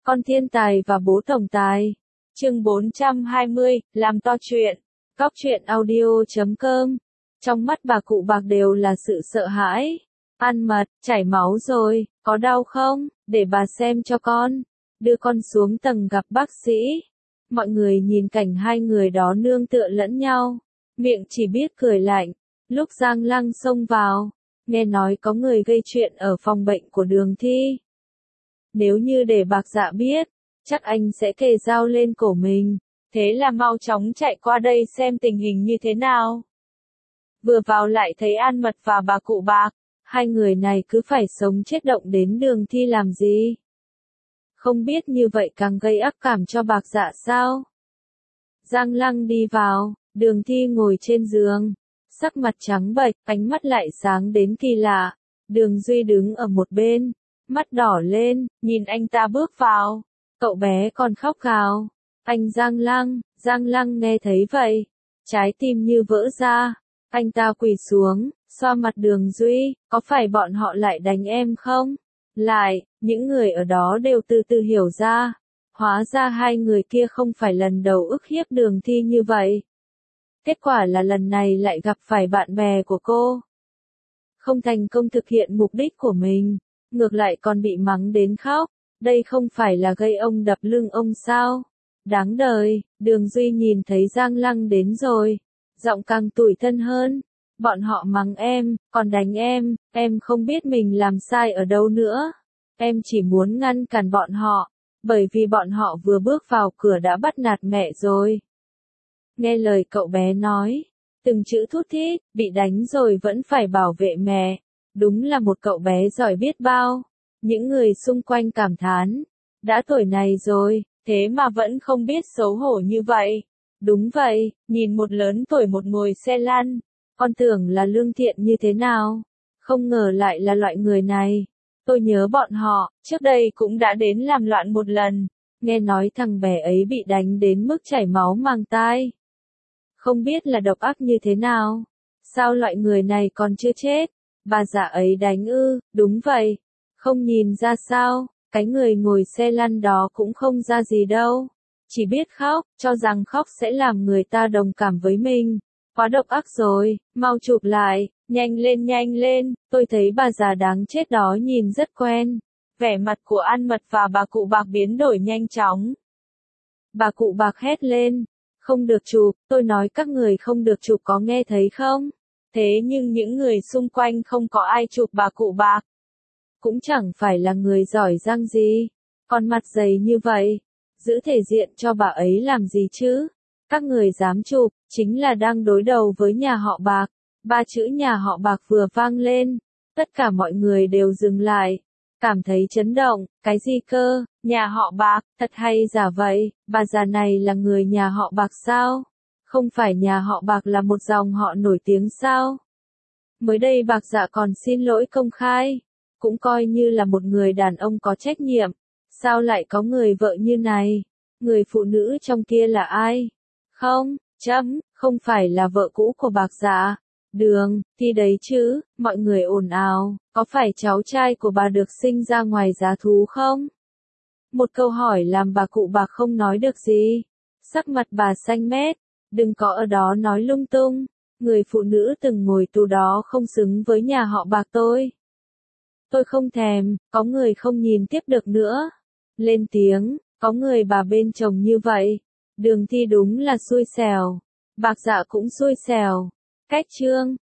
Con thiên tài và bố tổng tài. Chương 420, làm to chuyện. Góc truyện audio.com. Trong mắt bà cụ bạc đều là sự sợ hãi. Ăn mật, chảy máu rồi, có đau không? Để bà xem cho con. Đưa con xuống tầng gặp bác sĩ. Mọi người nhìn cảnh hai người đó nương tựa lẫn nhau. Miệng chỉ biết cười lạnh. Lúc Giang Lăng xông vào, nghe nói có người gây chuyện ở phòng bệnh của Đường Thi. Nếu như để Bạc Dạ biết, chắc anh sẽ kề dao lên cổ mình. Thế là mau chóng chạy qua đây xem tình hình như thế nào. Vừa vào lại thấy An Mật và bà cụ Bạc, hai người này cứ phải sống chết động đến Đường Thi làm gì? Không biết như vậy càng gây ác cảm cho Bạc Dạ sao? Giang Lăng đi vào, Đường Thi ngồi trên giường, sắc mặt trắng bệch, ánh mắt lại sáng đến kỳ lạ. Đường Duy đứng ở một bên, mắt đỏ lên, nhìn anh ta bước vào. Cậu bé còn khóc gào. Anh Giang Lăng nghe thấy vậy, trái tim như vỡ ra. Anh ta quỳ xuống, xoa mặt Đường Duy, có phải bọn họ lại đánh em không? Lại, những người ở đó đều từ từ hiểu ra. Hóa ra hai người kia không phải lần đầu ức hiếp Đường Thi như vậy. Kết quả là lần này lại gặp phải bạn bè của cô. Không thành công thực hiện mục đích của mình, ngược lại còn bị mắng đến khóc. Đây không phải là gây ông đập lưng ông sao? Đáng đời. Đường Duy nhìn thấy Giang Lăng đến rồi, giọng càng tủi thân hơn. Bọn họ mắng em, còn đánh em không biết mình làm sai ở đâu nữa. Em chỉ muốn ngăn cản bọn họ, bởi vì bọn họ vừa bước vào cửa đã bắt nạt mẹ rồi. Nghe lời cậu bé nói, từng chữ thút thít, bị đánh rồi vẫn phải bảo vệ mẹ. Đúng là một cậu bé giỏi biết bao. Những người xung quanh cảm thán, đã tuổi này rồi, thế mà vẫn không biết xấu hổ như vậy. Đúng vậy, nhìn một lớn tuổi một ngồi xe lăn, con tưởng là lương thiện như thế nào, không ngờ lại là loại người này. Tôi nhớ bọn họ, trước đây cũng đã đến làm loạn một lần, nghe nói thằng bé ấy bị đánh đến mức chảy máu màng tai. Không biết là độc ác như thế nào, sao loại người này còn chưa chết, bà già ấy đánh ư? Đúng vậy. Không nhìn ra sao, cái người ngồi xe lăn đó cũng không ra gì đâu. Chỉ biết khóc, cho rằng khóc sẽ làm người ta đồng cảm với mình. Quá độc ác rồi, mau chụp lại, nhanh lên, tôi thấy bà già đáng chết đó nhìn rất quen. Vẻ mặt của An Mật và bà cụ Bạc biến đổi nhanh chóng. Bà cụ Bạc hét lên, không được chụp, tôi nói các người không được chụp có nghe thấy không? Thế nhưng những người xung quanh không có ai chụp bà cụ Bạc. Cũng chẳng phải là người giỏi giang gì, còn mặt dày như vậy, giữ thể diện cho bà ấy làm gì chứ? Các người dám chụp, chính là đang đối đầu với nhà họ Bạc. Ba chữ nhà họ Bạc vừa vang lên, tất cả mọi người đều dừng lại, cảm thấy chấn động. Cái gì cơ? Nhà họ Bạc, thật hay giả vậy? Bà già này là người nhà họ Bạc sao? Không phải nhà họ Bạc là một dòng họ nổi tiếng sao? Mới đây Bạc Dạ còn xin lỗi công khai, cũng coi như là một người đàn ông có trách nhiệm. Sao lại có người vợ như này? Người phụ nữ trong kia là ai? Không phải là vợ cũ của Bạc Dạ. Đường Thi đấy chứ? Mọi người ồn ào, có phải cháu trai của bà được sinh ra ngoài giá thú không? Một câu hỏi làm bà cụ Bạc không nói được gì. Sắc mặt bà xanh mét, đừng có ở đó nói lung tung. Người phụ nữ từng ngồi tù đó không xứng với nhà họ Bạc tôi. Tôi không thèm, có người không nhìn tiếp được nữa. Lên tiếng, có người bà bên chồng như vậy. Đường Thi đúng là xui xẻo. Bạc Dạ cũng xui xẻo. Cách chương